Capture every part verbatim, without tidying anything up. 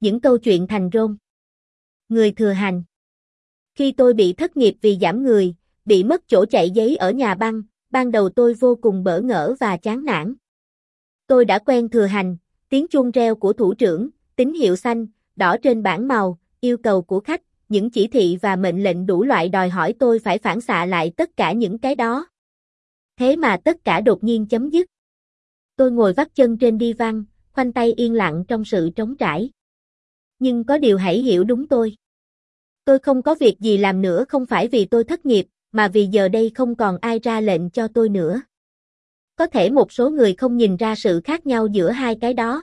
những câu chuyện thành rôm. Người thừa hành. Khi tôi bị thất nghiệp vì giảm người, bị mất chỗ chạy giấy ở nhà băng, ban đầu tôi vô cùng bỡ ngỡ và chán nản. Tôi đã quen thừa hành, tiếng chuông reo của thủ trưởng, tín hiệu xanh, đỏ trên bảng màu, yêu cầu của khách, những chỉ thị và mệnh lệnh đủ loại đòi hỏi tôi phải phản xạ lại tất cả những cái đó. Thế mà tất cả đột nhiên chấm dứt. Tôi ngồi vắt chân trên đi văn, khoanh tay yên lặng trong sự trống trải. Nhưng có điều hãy hiểu đúng tôi. Tôi không có việc gì làm nữa không phải vì tôi thất nghiệp, mà vì giờ đây không còn ai ra lệnh cho tôi nữa. Có thể một số người không nhìn ra sự khác nhau giữa hai cái đó.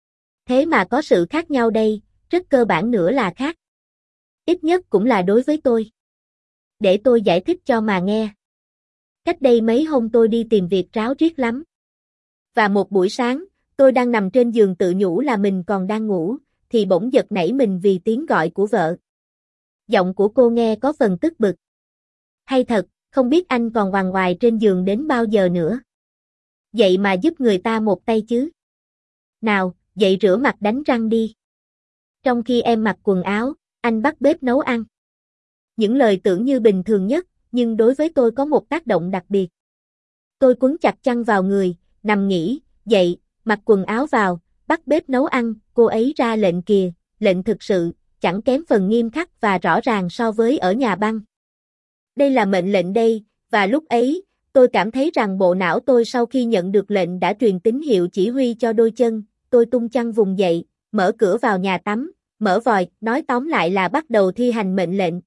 Thế mà có sự khác nhau đây, rất cơ bản nữa là khác. Ít nhất cũng là đối với tôi. Để tôi giải thích cho mà nghe. Cách đây mấy hôm tôi đi tìm việc ráo riết lắm. Và một buổi sáng, tôi đang nằm trên giường tự nhủ là mình còn đang ngủ, thì bỗng giật nảy mình vì tiếng gọi của vợ. Giọng của cô nghe có phần tức bực. Hay thật, không biết anh còn oằn oài trên giường đến bao giờ nữa. Vậy mà giúp người ta một tay chứ. Nào, dậy rửa mặt đánh răng đi. Trong khi em mặc quần áo, anh bắt bếp nấu ăn. Những lời tưởng như bình thường nhất, nhưng đối với tôi có một tác động đặc biệt. Tôi quấn chặt chăn vào người, nằm nghỉ, dậy, mặc quần áo vào, bắt bếp nấu ăn, cô ấy ra lệnh kìa, lệnh thực sự, chẳng kém phần nghiêm khắc và rõ ràng so với ở nhà băng. Đây là mệnh lệnh đây, và lúc ấy, tôi cảm thấy rằng bộ não tôi sau khi nhận được lệnh đã truyền tín hiệu chỉ huy cho đôi chân, tôi tung chăn vùng dậy, mở cửa vào nhà tắm, mở vòi, nói tóm lại là bắt đầu thi hành mệnh lệnh.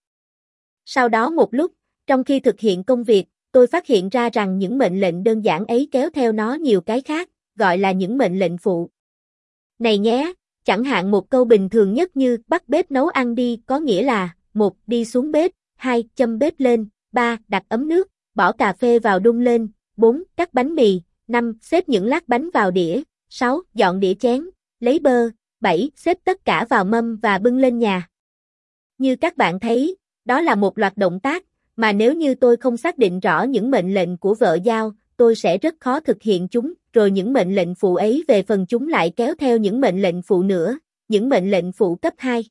Sau đó một lúc, trong khi thực hiện công việc, tôi phát hiện ra rằng những mệnh lệnh đơn giản ấy kéo theo nó nhiều cái khác, gọi là những mệnh lệnh phụ. Này nhé, chẳng hạn một câu bình thường nhất như bắt bếp nấu ăn đi có nghĩa là một. Đi xuống bếp, hai. Châm bếp lên, ba. Đặt ấm nước, bỏ cà phê vào đun lên, bốn. Cắt bánh mì, năm. Xếp những lát bánh vào đĩa, sáu. Dọn đĩa chén, lấy bơ, bảy. Xếp tất cả vào mâm và bưng lên nhà. Như các bạn thấy, đó là một loạt động tác, mà nếu như tôi không xác định rõ những mệnh lệnh của vợ giao, tôi sẽ rất khó thực hiện chúng, rồi những mệnh lệnh phụ ấy về phần chúng lại kéo theo những mệnh lệnh phụ nữa, những mệnh lệnh phụ cấp hai.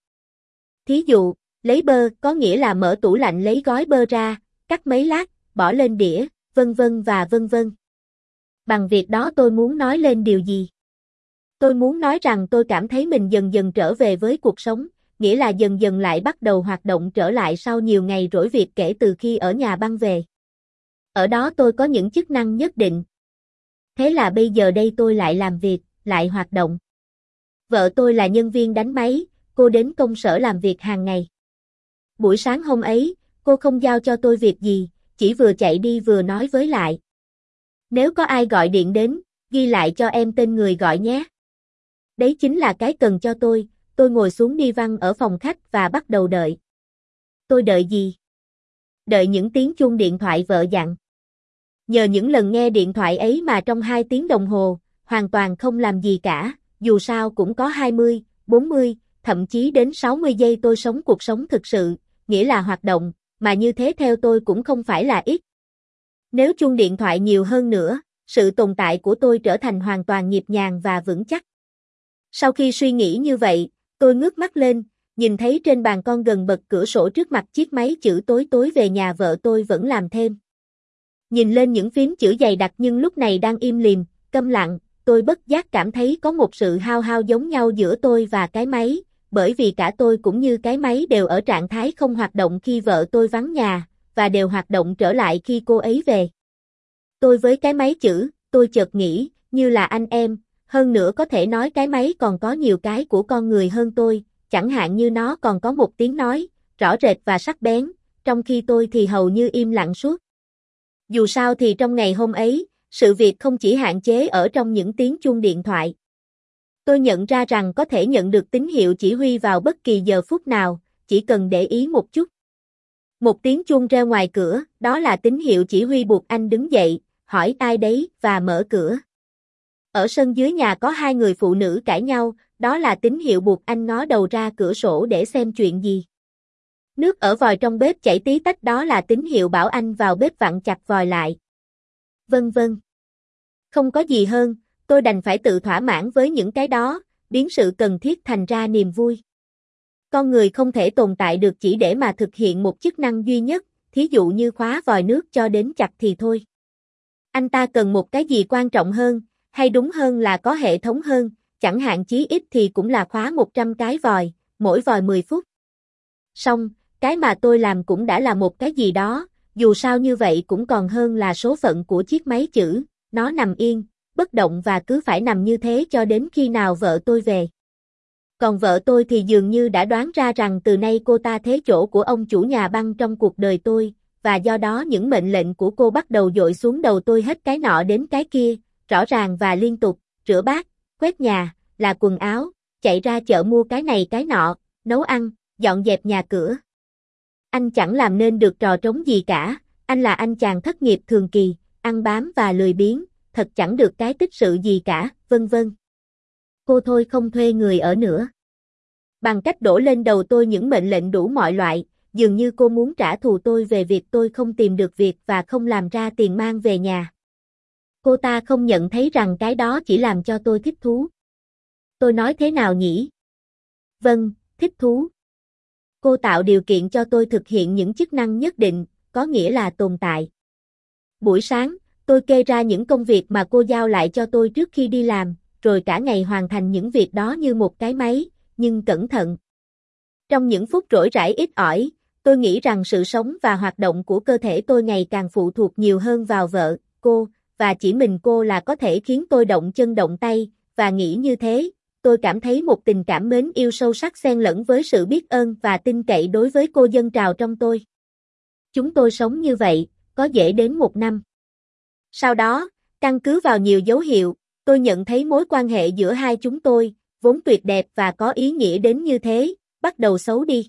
Thí dụ, lấy bơ có nghĩa là mở tủ lạnh lấy gói bơ ra, cắt mấy lát, bỏ lên đĩa, vân vân và vân vân. Bằng việc đó tôi muốn nói lên điều gì? Tôi muốn nói rằng tôi cảm thấy mình dần dần trở về với cuộc sống, nghĩa là dần dần lại bắt đầu hoạt động trở lại sau nhiều ngày rỗi việc kể từ khi ở nhà băng về. Ở đó tôi có những chức năng nhất định. Thế là bây giờ đây tôi lại làm việc, lại hoạt động. Vợ tôi là nhân viên đánh máy, cô đến công sở làm việc hàng ngày. Buổi sáng hôm ấy, cô không giao cho tôi việc gì, chỉ vừa chạy đi vừa nói với lại. Nếu có ai gọi điện đến, ghi lại cho em tên người gọi nhé. Đấy chính là cái cần cho tôi, tôi ngồi xuống đi văn ở phòng khách và bắt đầu đợi. Tôi đợi gì? Đợi những tiếng chuông điện thoại vợ dặn. Nhờ những lần nghe điện thoại ấy mà trong hai tiếng đồng hồ, hoàn toàn không làm gì cả, dù sao cũng có hai mươi, bốn mươi, thậm chí đến sáu mươi giây tôi sống cuộc sống thực sự, nghĩa là hoạt động, mà như thế theo tôi cũng không phải là ít. Nếu chuông điện thoại nhiều hơn nữa, sự tồn tại của tôi trở thành hoàn toàn nhịp nhàng và vững chắc. Sau khi suy nghĩ như vậy, tôi ngước mắt lên, nhìn thấy trên bàn con gần bật cửa sổ trước mặt chiếc máy chữ tối tối về nhà vợ tôi vẫn làm thêm. Nhìn lên những phím chữ dày đặc nhưng lúc này đang im lìm, câm lặng, tôi bất giác cảm thấy có một sự hao hao giống nhau giữa tôi và cái máy, bởi vì cả tôi cũng như cái máy đều ở trạng thái không hoạt động khi vợ tôi vắng nhà, và đều hoạt động trở lại khi cô ấy về. Tôi với cái máy chữ, tôi chợt nghĩ, như là anh em, hơn nữa có thể nói cái máy còn có nhiều cái của con người hơn tôi, chẳng hạn như nó còn có một tiếng nói, rõ rệt và sắc bén, trong khi tôi thì hầu như im lặng suốt. Dù sao thì trong ngày hôm ấy, sự việc không chỉ hạn chế ở trong những tiếng chuông điện thoại. Tôi nhận ra rằng có thể nhận được tín hiệu chỉ huy vào bất kỳ giờ phút nào, chỉ cần để ý một chút. Một tiếng chuông reo ngoài cửa, đó là tín hiệu chỉ huy buộc anh đứng dậy, hỏi ai đấy và mở cửa. Ở sân dưới nhà có hai người phụ nữ cãi nhau, đó là tín hiệu buộc anh ngó đầu ra cửa sổ để xem chuyện gì. Nước ở vòi trong bếp chảy tí tách, đó là tín hiệu bảo anh vào bếp vặn chặt vòi lại. Vân vân. Không có gì hơn, tôi đành phải tự thỏa mãn với những cái đó, biến sự cần thiết thành ra niềm vui. Con người không thể tồn tại được chỉ để mà thực hiện một chức năng duy nhất, thí dụ như khóa vòi nước cho đến chặt thì thôi. Anh ta cần một cái gì quan trọng hơn, hay đúng hơn là có hệ thống hơn, chẳng hạn chí ít thì cũng là khóa một trăm cái vòi, mỗi vòi mười phút. Xong, cái mà tôi làm cũng đã là một cái gì đó, dù sao như vậy cũng còn hơn là số phận của chiếc máy chữ, nó nằm yên, bất động và cứ phải nằm như thế cho đến khi nào vợ tôi về. Còn vợ tôi thì dường như đã đoán ra rằng từ nay cô ta thế chỗ của ông chủ nhà băng trong cuộc đời tôi, và do đó những mệnh lệnh của cô bắt đầu dội xuống đầu tôi hết cái nọ đến cái kia, rõ ràng và liên tục, rửa bát, quét nhà, là quần áo, chạy ra chợ mua cái này cái nọ, nấu ăn, dọn dẹp nhà cửa. Anh chẳng làm nên được trò trống gì cả, anh là anh chàng thất nghiệp thường kỳ, ăn bám và lười biếng, thật chẳng được cái tích sự gì cả, vân vân. Cô thôi không thuê người ở nữa. Bằng cách đổ lên đầu tôi những mệnh lệnh đủ mọi loại, dường như cô muốn trả thù tôi về việc tôi không tìm được việc và không làm ra tiền mang về nhà. Cô ta không nhận thấy rằng cái đó chỉ làm cho tôi thích thú. Tôi nói thế nào nhỉ? Vâng, thích thú. Cô tạo điều kiện cho tôi thực hiện những chức năng nhất định, có nghĩa là tồn tại. Buổi sáng, tôi kê ra những công việc mà cô giao lại cho tôi trước khi đi làm, rồi cả ngày hoàn thành những việc đó như một cái máy, nhưng cẩn thận. Trong những phút rỗi rãi ít ỏi, tôi nghĩ rằng sự sống và hoạt động của cơ thể tôi ngày càng phụ thuộc nhiều hơn vào vợ, cô, và chỉ mình cô là có thể khiến tôi động chân động tay, và nghĩ như thế, tôi cảm thấy một tình cảm mến yêu sâu sắc xen lẫn với sự biết ơn và tin cậy đối với cô dâng trào trong tôi. Chúng tôi sống như vậy, có dễ đến một năm. Sau đó, căn cứ vào nhiều dấu hiệu, tôi nhận thấy mối quan hệ giữa hai chúng tôi, vốn tuyệt đẹp và có ý nghĩa đến như thế, bắt đầu xấu đi.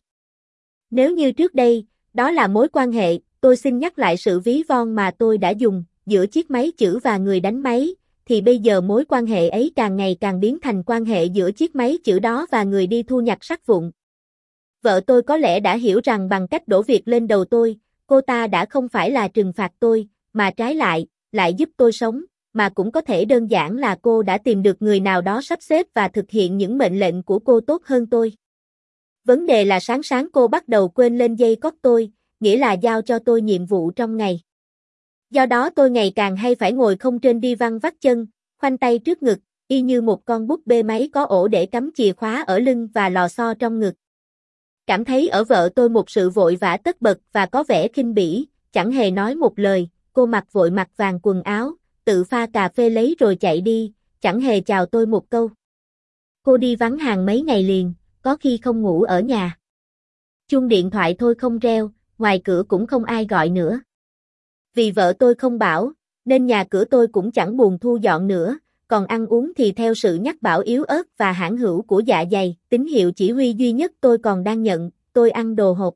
Nếu như trước đây, đó là mối quan hệ, tôi xin nhắc lại sự ví von mà tôi đã dùng, giữa chiếc máy chữ và người đánh máy, thì bây giờ mối quan hệ ấy càng ngày càng biến thành quan hệ giữa chiếc máy chữ đó và người đi thu nhặt sắt vụn. Vợ tôi có lẽ đã hiểu rằng bằng cách đổ việc lên đầu tôi, cô ta đã không phải là trừng phạt tôi, mà trái lại, lại giúp tôi sống, mà cũng có thể đơn giản là cô đã tìm được người nào đó sắp xếp và thực hiện những mệnh lệnh của cô tốt hơn tôi. Vấn đề là sáng sáng cô bắt đầu quên lên dây cót tôi, nghĩa là giao cho tôi nhiệm vụ trong ngày. Do đó tôi ngày càng hay phải ngồi không trên đi văng vắt chân, khoanh tay trước ngực, y như một con búp bê máy có ổ để cắm chìa khóa ở lưng và lò xo trong ngực. Cảm thấy ở vợ tôi một sự vội vã tất bật và có vẻ khinh bỉ, chẳng hề nói một lời, cô mặc vội mặc vàng quần áo, tự pha cà phê lấy rồi chạy đi, chẳng hề chào tôi một câu. Cô đi vắng hàng mấy ngày liền, có khi không ngủ ở nhà. Chuông điện thoại thôi không reo, ngoài cửa cũng không ai gọi nữa. Vì vợ tôi không bảo, nên nhà cửa tôi cũng chẳng buồn thu dọn nữa, còn ăn uống thì theo sự nhắc bảo yếu ớt và hãng hữu của dạ dày, tín hiệu chỉ huy duy nhất tôi còn đang nhận, tôi ăn đồ hộp.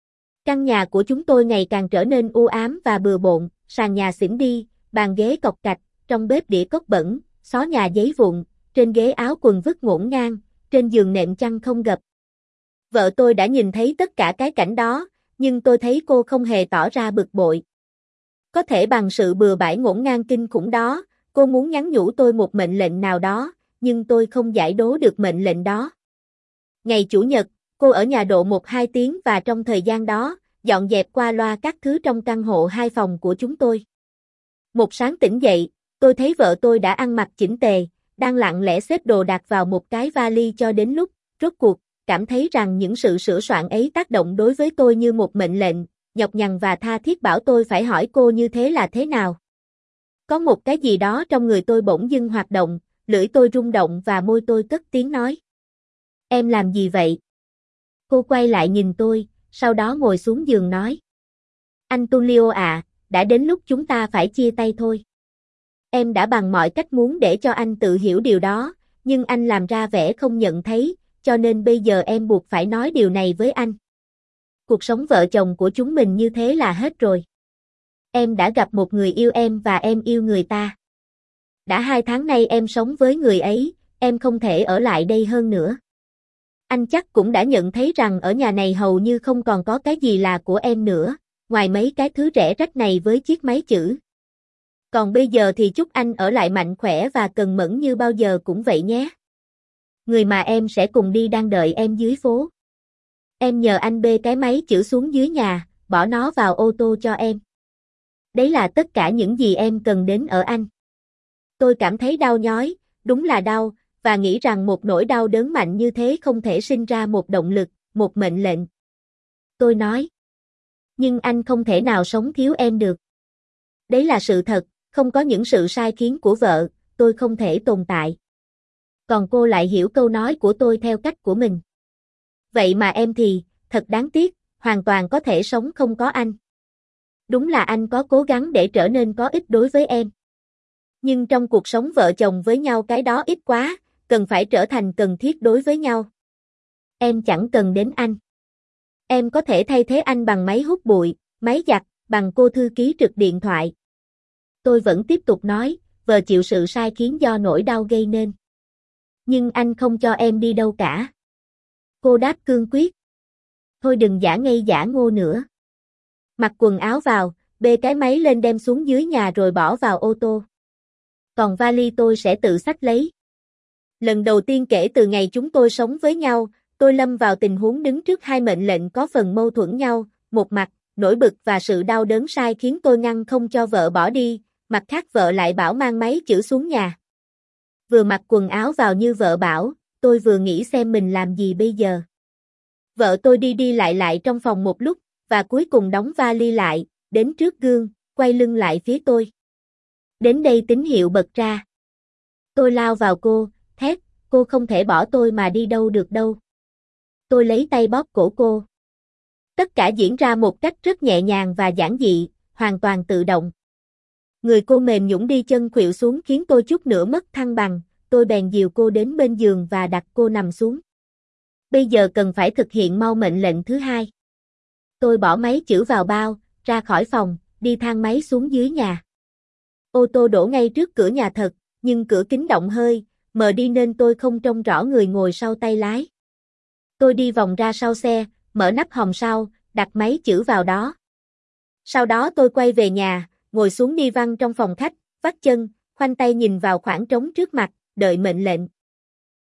Căn nhà của chúng tôi ngày càng trở nên u ám và bừa bộn, sàn nhà xỉn đi, bàn ghế cọc cạch, trong bếp đĩa cốc bẩn, xó nhà giấy vụn, trên ghế áo quần vứt ngổn ngang, trên giường nệm chăn không gập. Vợ tôi đã nhìn thấy tất cả cái cảnh đó, nhưng tôi thấy cô không hề tỏ ra bực bội. Có thể bằng sự bừa bãi ngổn ngang kinh khủng đó, cô muốn nhắn nhủ tôi một mệnh lệnh nào đó, nhưng tôi không giải đố được mệnh lệnh đó. Ngày Chủ nhật, cô ở nhà độ một hai tiếng và trong thời gian đó, dọn dẹp qua loa các thứ trong căn hộ hai phòng của chúng tôi. Một sáng tỉnh dậy, tôi thấy vợ tôi đã ăn mặc chỉnh tề, đang lặng lẽ xếp đồ đạc vào một cái vali cho đến lúc, rốt cuộc, cảm thấy rằng những sự sửa soạn ấy tác động đối với tôi như một mệnh lệnh, nhọc nhằn và tha thiết bảo tôi phải hỏi cô như thế là thế nào. Có một cái gì đó trong người tôi bỗng dưng hoạt động, lưỡi tôi rung động và môi tôi cất tiếng nói. Em làm gì vậy? Cô quay lại nhìn tôi, sau đó ngồi xuống giường nói. Anh Tulio à, đã đến lúc chúng ta phải chia tay thôi. Em đã bằng mọi cách muốn để cho anh tự hiểu điều đó, nhưng anh làm ra vẻ không nhận thấy, cho nên bây giờ em buộc phải nói điều này với anh. Cuộc sống vợ chồng của chúng mình như thế là hết rồi. Em đã gặp một người yêu em và em yêu người ta. Đã hai tháng nay em sống với người ấy, em không thể ở lại đây hơn nữa. Anh chắc cũng đã nhận thấy rằng ở nhà này hầu như không còn có cái gì là của em nữa, ngoài mấy cái thứ rẻ rách này với chiếc máy chữ. Còn bây giờ thì chúc anh ở lại mạnh khỏe và cần mẫn như bao giờ cũng vậy nhé. Người mà em sẽ cùng đi đang đợi em dưới phố. Em nhờ anh bê cái máy chữ xuống dưới nhà, bỏ nó vào ô tô cho em. Đấy là tất cả những gì em cần đến ở anh. Tôi cảm thấy đau nhói, đúng là đau, và nghĩ rằng một nỗi đau đớn mạnh như thế không thể sinh ra một động lực, một mệnh lệnh. Tôi nói. Nhưng anh không thể nào sống thiếu em được. Đấy là sự thật, không có những sự sai khiến của vợ, tôi không thể tồn tại. Còn cô lại hiểu câu nói của tôi theo cách của mình. Vậy mà em thì, thật đáng tiếc, hoàn toàn có thể sống không có anh. Đúng là anh có cố gắng để trở nên có ích đối với em. Nhưng trong cuộc sống vợ chồng với nhau cái đó ít quá, cần phải trở thành cần thiết đối với nhau. Em chẳng cần đến anh. Em có thể thay thế anh bằng máy hút bụi, máy giặt, bằng cô thư ký trực điện thoại. Tôi vẫn tiếp tục nói, vợ chịu sự sai khiến do nỗi đau gây nên. Nhưng anh không cho em đi đâu cả. Cô đáp cương quyết. Thôi đừng giả ngây giả ngô nữa. Mặc quần áo vào, bê cái máy lên đem xuống dưới nhà rồi bỏ vào ô tô. Còn vali tôi sẽ tự xách lấy. Lần đầu tiên kể từ ngày chúng tôi sống với nhau, tôi lâm vào tình huống đứng trước hai mệnh lệnh có phần mâu thuẫn nhau, một mặt, nỗi bực và sự đau đớn sai khiến tôi ngăn không cho vợ bỏ đi, mặt khác vợ lại bảo mang máy chữ xuống nhà. Vừa mặc quần áo vào như vợ bảo, tôi vừa nghĩ xem mình làm gì bây giờ. Vợ tôi đi đi lại lại trong phòng một lúc, và cuối cùng đóng vali lại, đến trước gương, quay lưng lại phía tôi. Đến đây tín hiệu bật ra. Tôi lao vào cô, thét, cô không thể bỏ tôi mà đi đâu được đâu. Tôi lấy tay bóp cổ cô. Tất cả diễn ra một cách rất nhẹ nhàng và giản dị, hoàn toàn tự động. Người cô mềm nhũn đi chân khuỵu xuống khiến tôi chút nữa mất thăng bằng, tôi bèn dìu cô đến bên giường và đặt cô nằm xuống. Bây giờ cần phải thực hiện mau mệnh lệnh thứ hai. Tôi bỏ máy chữ vào bao, ra khỏi phòng, đi thang máy xuống dưới nhà. Ô tô đổ ngay trước cửa nhà thật, nhưng cửa kính động hơi, mờ đi nên tôi không trông rõ người ngồi sau tay lái. Tôi đi vòng ra sau xe, mở nắp hòm sau, đặt máy chữ vào đó. Sau đó tôi quay về nhà, ngồi xuống đi văn trong phòng khách, vắt chân, khoanh tay nhìn vào khoảng trống trước mặt, đợi mệnh lệnh.